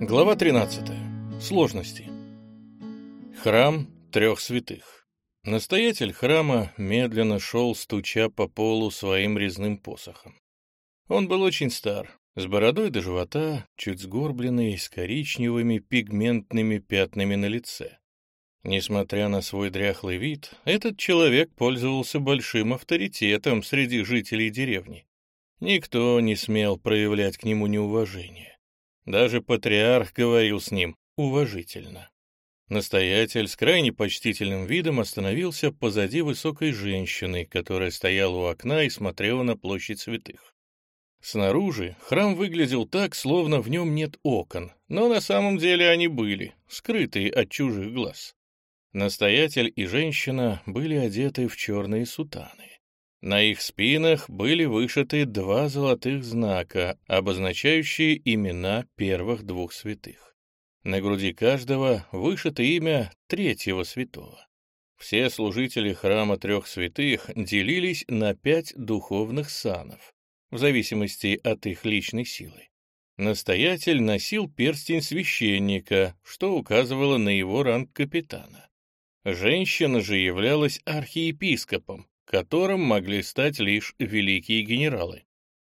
Глава 13. Сложности. Храм трех святых. Настоятель храма медленно шел, стуча по полу своим резным посохом. Он был очень стар, с бородой до живота, чуть сгорбленный, с коричневыми пигментными пятнами на лице. Несмотря на свой дряхлый вид, этот человек пользовался большим авторитетом среди жителей деревни. Никто не смел проявлять к нему неуважение. Даже патриарх говорил с ним уважительно. Настоятель с крайне почтительным видом остановился позади высокой женщины, которая стояла у окна и смотрела на площадь святых. Снаружи храм выглядел так, словно в нем нет окон, но на самом деле они были, скрытые от чужих глаз. Настоятель и женщина были одеты в черные сутаны. На их спинах были вышиты два золотых знака, обозначающие имена первых двух святых. На груди каждого вышито имя третьего святого. Все служители храма трех святых делились на 5 духовных санов, в зависимости от их личной силы. Настоятель носил перстень священника, что указывало на его ранг капитана. Женщина же являлась архиепископом, которым могли стать лишь великие генералы.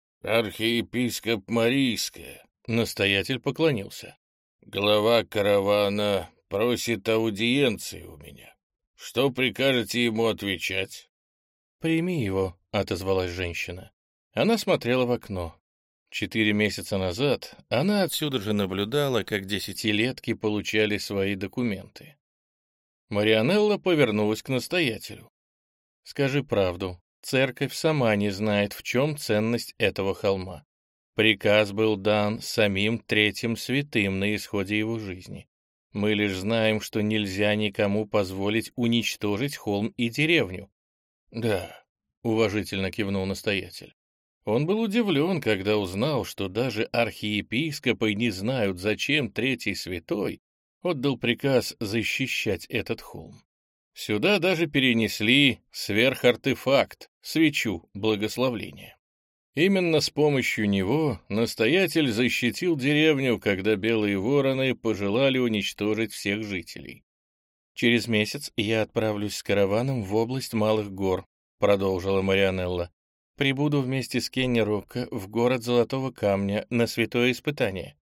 «Архиепископ Марийская», — настоятель поклонился. «Глава каравана просит аудиенции у меня. Что прикажете ему отвечать?» «Прими его», — отозвалась женщина. Она смотрела в окно. 4 месяца назад она отсюда же наблюдала, как десятилетки получали свои документы. Марианелла повернулась к настоятелю. «Скажи правду, церковь сама не знает, в чем ценность этого холма. Приказ был дан самим третьим святым на исходе его жизни. Мы лишь знаем, что нельзя никому позволить уничтожить холм и деревню». «Да», — уважительно кивнул настоятель. Он был удивлен, когда узнал, что даже архиепископы не знают, зачем третий святой отдал приказ защищать этот холм. Сюда даже перенесли сверхартефакт, свечу благословления. Именно с помощью него настоятель защитил деревню, когда белые вороны пожелали уничтожить всех жителей. «Через месяц я отправлюсь с караваном в область Малых гор», — продолжила Марианелла. «Прибуду вместе с Кенни Рокко в город Золотого Камня на святое испытание».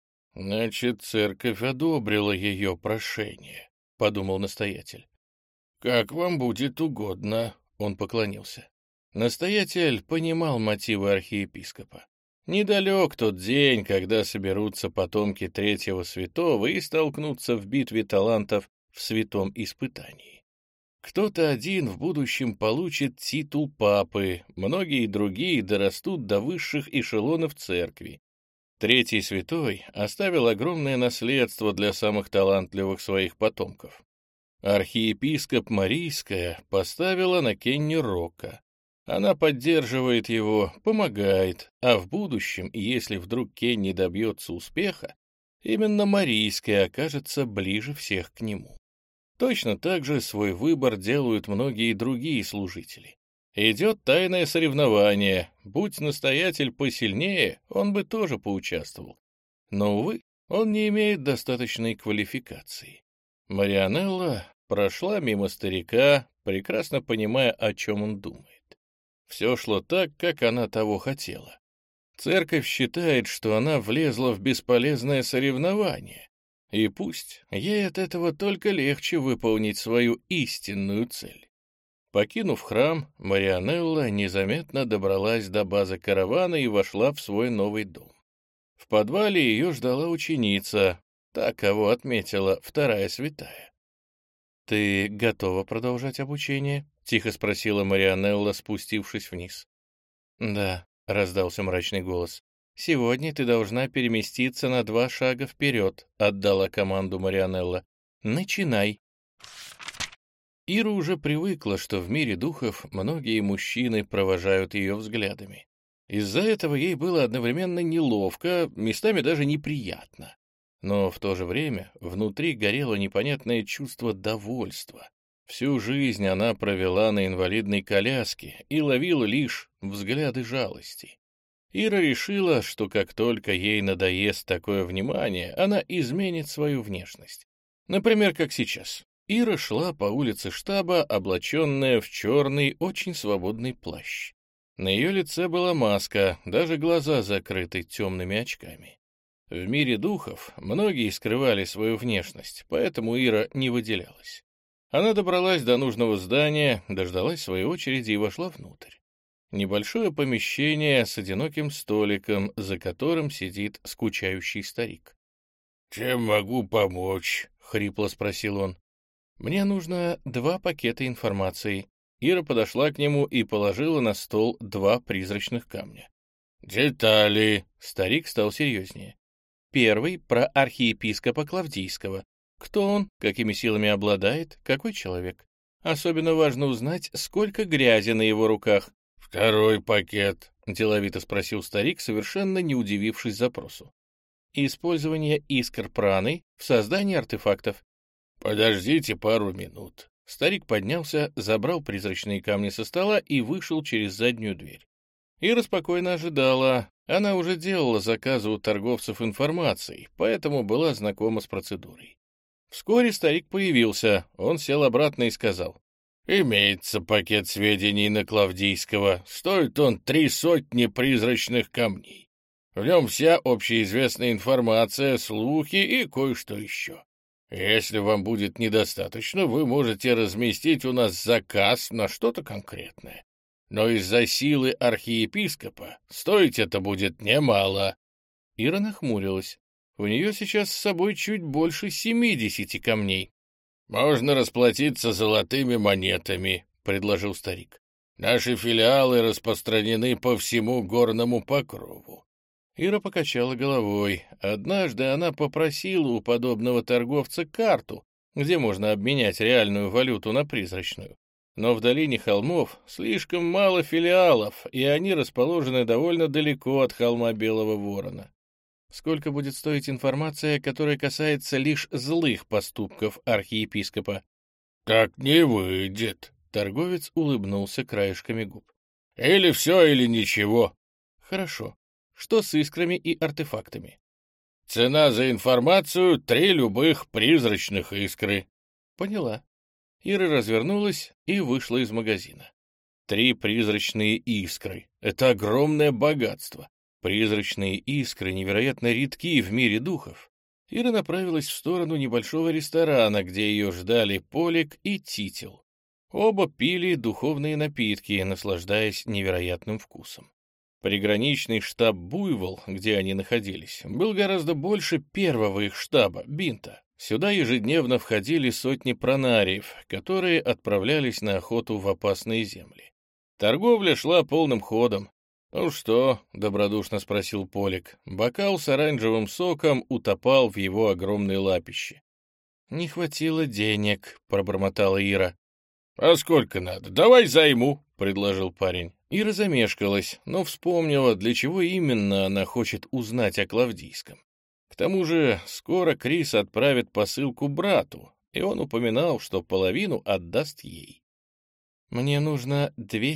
«Значит, церковь одобрила ее прошение», — подумал настоятель. «Как вам будет угодно», — он поклонился. Настоятель понимал мотивы архиепископа. Недалек тот день, когда соберутся потомки третьего святого и столкнутся в битве талантов в святом испытании. Кто-то один в будущем получит титул папы, многие другие дорастут до высших эшелонов церкви. Третий святой оставил огромное наследство для самых талантливых своих потомков. Архиепископ Марийская поставила на Кенни Рокко. Она поддерживает его, помогает, а в будущем, если вдруг Кенни добьется успеха, именно Марийская окажется ближе всех к нему. Точно так же свой выбор делают многие другие служители. Идет тайное соревнование, будь настоятель посильнее, он бы тоже поучаствовал. Но, увы, он не имеет достаточной квалификации. Марианелла прошла мимо старика, прекрасно понимая, о чем он думает. Все шло так, как она того хотела. Церковь считает, что она влезла в бесполезное соревнование, и пусть ей от этого только легче выполнить свою истинную цель. Покинув храм, Марианелла незаметно добралась до базы каравана и вошла в свой новый дом. В подвале ее ждала ученица, та, кого отметила вторая святая. «Ты готова продолжать обучение?» — тихо спросила Марианелла, спустившись вниз. «Да», — раздался мрачный голос. «Сегодня ты должна переместиться на 2 шага вперед», — отдала команду Марианелла. «Начинай». Ира уже привыкла, что в мире духов многие мужчины провожают ее взглядами. Из-за этого ей было одновременно неловко, местами даже неприятно. Но в то же время внутри горело непонятное чувство довольства. Всю жизнь она провела на инвалидной коляске и ловила лишь взгляды жалости. Ира решила, что как только ей надоест такое внимание, она изменит свою внешность. Например, как сейчас. Ира шла по улице штаба, облаченная в черный, очень свободный плащ. На ее лице была маска, даже глаза закрыты темными очками. В мире духов многие скрывали свою внешность, поэтому Ира не выделялась. Она добралась до нужного здания, дождалась своей очереди и вошла внутрь. Небольшое помещение с одиноким столиком, за которым сидит скучающий старик. «Чем могу помочь?» — хрипло спросил он. «Мне нужно 2 пакета информации». Ира подошла к нему и положила на стол 2 призрачных камня. «Детали!» — старик стал серьезнее. Первый — про архиепископа Клавдийского. Кто он, какими силами обладает, какой человек. Особенно важно узнать, сколько грязи на его руках. «Второй пакет», — деловито спросил старик, совершенно не удивившись запросу. «Использование искр праны в создании артефактов». «Подождите пару минут». Старик поднялся, забрал призрачные камни со стола и вышел через заднюю дверь. Ира спокойно ожидала. Она уже делала заказы у торговцев информацией, поэтому была знакома с процедурой. Вскоре старик появился, он сел обратно и сказал: «Имеется пакет сведений на Клавдийского. Стоит он 300 призрачных камней. В нем вся общеизвестная информация, слухи и кое-что еще. Если вам будет недостаточно, вы можете разместить у нас заказ на что-то конкретное. Но из-за силы архиепископа стоить это будет немало». Ира нахмурилась. У нее сейчас с собой чуть больше 70 камней. «Можно расплатиться золотыми монетами», — предложил старик. «Наши филиалы распространены по всему горному покрову». Ира покачала головой. Однажды она попросила у подобного торговца карту, где можно обменять реальную валюту на призрачную. Но в долине холмов слишком мало филиалов, и они расположены довольно далеко от холма Белого Ворона. Сколько будет стоить информация, которая касается лишь злых поступков архиепископа? «Так не выйдет», — торговец улыбнулся краешками губ. «Или все, или ничего». «Хорошо. Что с искрами и артефактами?» «Цена за информацию — 3 любых призрачных искры». «Поняла». Ира развернулась и вышла из магазина. 3 призрачные искры — это огромное богатство. Призрачные искры невероятно редки в мире духов. Ира направилась в сторону небольшого ресторана, где ее ждали Полик и Титил. Оба пили духовные напитки, наслаждаясь невероятным вкусом. Приграничный штаб Буйвол, где они находились, был гораздо больше первого их штаба, Бинта. Сюда ежедневно входили сотни пронариев, которые отправлялись на охоту в опасные земли. Торговля шла полным ходом. «Ну что?» — добродушно спросил Полик. Бокал с оранжевым соком утопал в его огромной лапище. «Не хватило денег», — пробормотала Ира. «А сколько надо? Давай займу», — предложил парень. Ира замешкалась, но вспомнила, для чего именно она хочет узнать о Клавдийском. К тому же скоро Крис отправит посылку брату, и он упоминал, что половину отдаст ей. «Мне нужно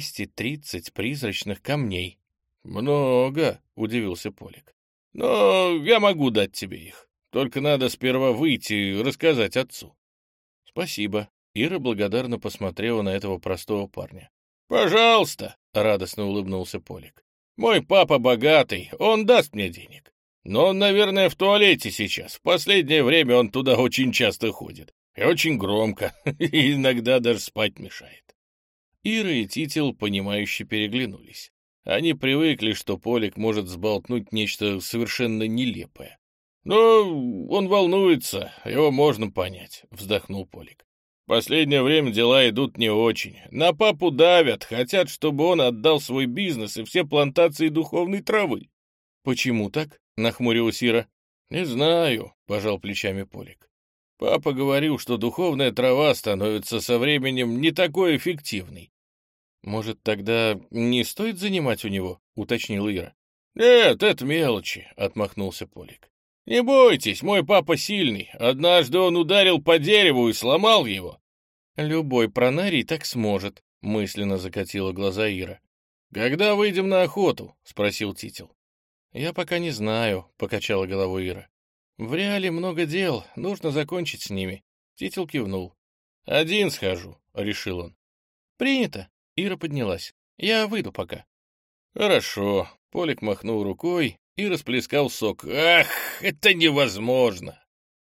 230 призрачных камней». «Много», — удивился Полик. «Но я могу дать тебе их. Только надо сперва выйти и рассказать отцу». «Спасибо». Ира благодарно посмотрела на этого простого парня. «Пожалуйста», — радостно улыбнулся Полик. «Мой папа богатый, он даст мне денег. Но он, наверное, в туалете сейчас. В последнее время он туда очень часто ходит. И очень громко, и иногда даже спать мешает». Ира и Титил, понимающе переглянулись. Они привыкли, что Полик может сболтнуть нечто совершенно нелепое. «Ну, он волнуется, его можно понять», — вздохнул Полик. «Последнее время дела идут не очень. На папу давят, хотят, чтобы он отдал свой бизнес и все плантации духовной травы». «Почему так?» — нахмурилась Ира. «Не знаю», — пожал плечами Полик. «Папа говорил, что духовная трава становится со временем не такой эффективной». «Может, тогда не стоит занимать у него?» — уточнила Ира. «Нет, это мелочи», — отмахнулся Полик. «Не бойтесь, мой папа сильный. Однажды он ударил по дереву и сломал его». «Любой пронарий так сможет», — мысленно закатила глаза Ира. «Когда выйдем на охоту?» — спросил Титил. «Я пока не знаю», — покачала головой Ира. «В реале много дел, нужно закончить с ними». Титил кивнул. «Один схожу», — решил он. «Принято». Ира поднялась. «Я выйду пока». «Хорошо». Полик махнул рукой и расплескал сок. «Ах, это невозможно!»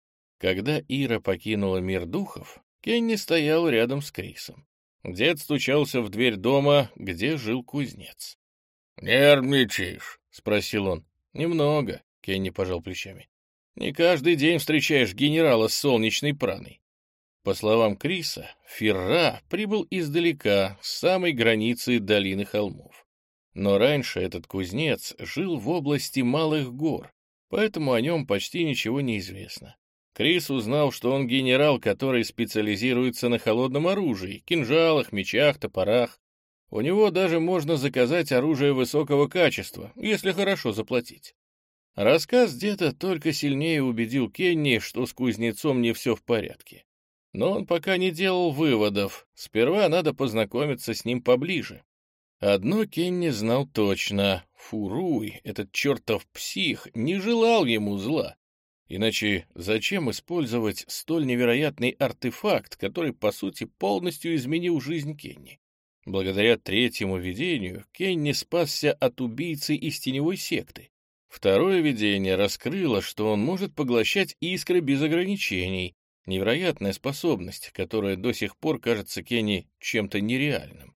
Когда Ира покинула мир духов, Кенни стоял рядом с Крисом. Дед стучался в дверь дома, где жил кузнец. «Нервничаешь?» — спросил он. «Немного», — Кенни пожал плечами. «Не каждый день встречаешь генерала с солнечной праной». По словам Криса, Ферра прибыл издалека, с самой границы долины холмов. Но раньше этот кузнец жил в области Малых гор, поэтому о нем почти ничего не известно. Крис узнал, что он генерал, который специализируется на холодном оружии, кинжалах, мечах, топорах. У него даже можно заказать оружие высокого качества, если хорошо заплатить. Рассказ деда только сильнее убедил Кенни, что с кузнецом не все в порядке. Но он пока не делал выводов, сперва надо познакомиться с ним поближе. Одно Кенни знал точно — Фуруй, этот чертов псих, не желал ему зла. Иначе зачем использовать столь невероятный артефакт, который, по сути, полностью изменил жизнь Кенни? Благодаря третьему видению Кенни спасся от убийцы из теневой секты. Второе видение раскрыло, что он может поглощать искры без ограничений. Невероятная способность, которая до сих пор кажется Кенни чем-то нереальным.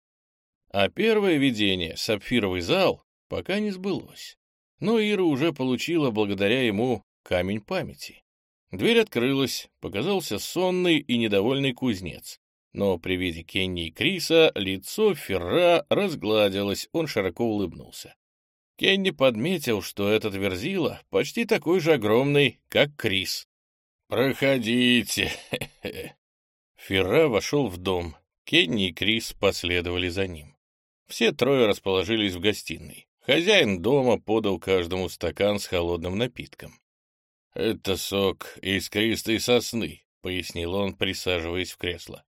А первое видение, сапфировый зал, пока не сбылось. Но Ира уже получила благодаря ему камень памяти. Дверь открылась, показался сонный и недовольный кузнец. Но при виде Кенни и Криса лицо Ферра разгладилось, он широко улыбнулся. Кенни подметил, что этот верзила почти такой же огромный, как Крис. «Проходите!» Ферра вошел в дом. Кенни и Крис последовали за ним. Все трое расположились в гостиной. Хозяин дома подал каждому стакан с холодным напитком. «Это сок искристой сосны», — пояснил он, присаживаясь в кресло.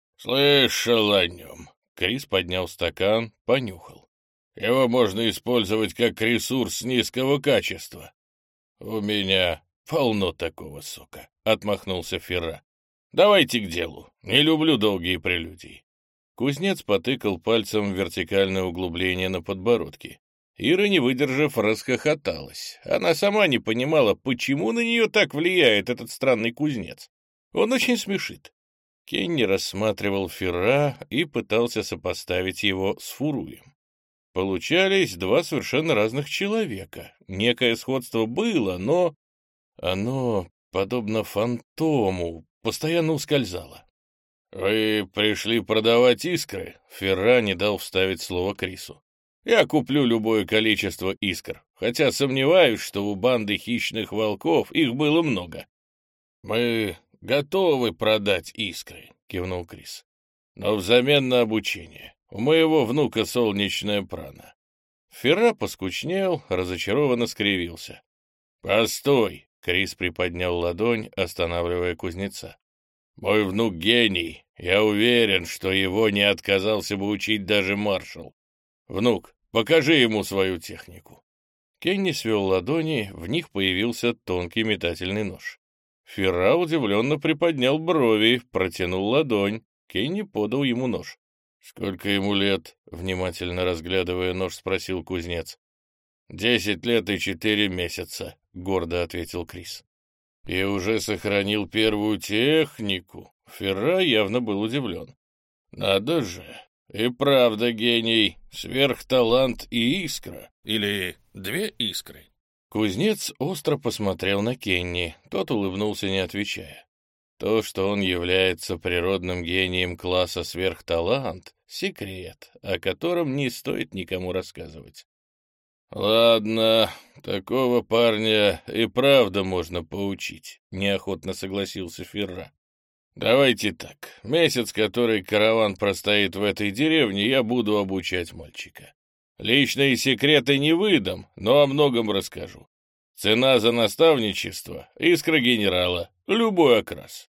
«Слышал о нем». Крис поднял стакан, понюхал. «Его можно использовать как ресурс низкого качества». «У меня полно такого сока», — отмахнулся Ферра. «Давайте к делу. Не люблю долгие прелюдии». Кузнец потыкал пальцем в вертикальное углубление на подбородке. Ира, не выдержав, расхохоталась. Она сама не понимала, почему на нее так влияет этот странный кузнец. Он очень смешит. Кенни рассматривал Ферра и пытался сопоставить его с Фуруем. Получались два совершенно разных человека. Некое сходство было, но оно, подобно фантому, постоянно ускользало. «Вы пришли продавать искры?» Ферра не дал вставить слово Крису. «Я куплю любое количество искр, хотя сомневаюсь, что у банды хищных волков их было много». «Мы готовы продать искры», — кивнул Крис. «Но взамен на обучение. У моего внука солнечная прана». Ферра поскучнел, разочарованно скривился. «Постой!» — Крис приподнял ладонь, останавливая кузнеца. «Мой внук гений. Я уверен, что его не отказался бы учить даже маршал. Внук, покажи ему свою технику». Кенни свел ладони, в них появился тонкий метательный нож. Ферра удивленно приподнял брови, протянул ладонь. Кенни подал ему нож. «Сколько ему лет?» — внимательно разглядывая нож, спросил кузнец. 10 лет и 4 месяца», — гордо ответил Крис. «И уже сохранил первую технику». Ферра явно был удивлен. «Надо же, и правда гений, сверхталант и искра. Или 2 искры?» Кузнец остро посмотрел на Кенни, тот улыбнулся, не отвечая. То, что он является природным гением класса сверхталант — секрет, о котором не стоит никому рассказывать. «Ладно, такого парня и правда можно поучить», — неохотно согласился Ферра. «Давайте так, месяц, который караван простоит в этой деревне, я буду обучать мальчика. Личные секреты не выдам, но о многом расскажу. Цена за наставничество — искра генерала, любой окрас».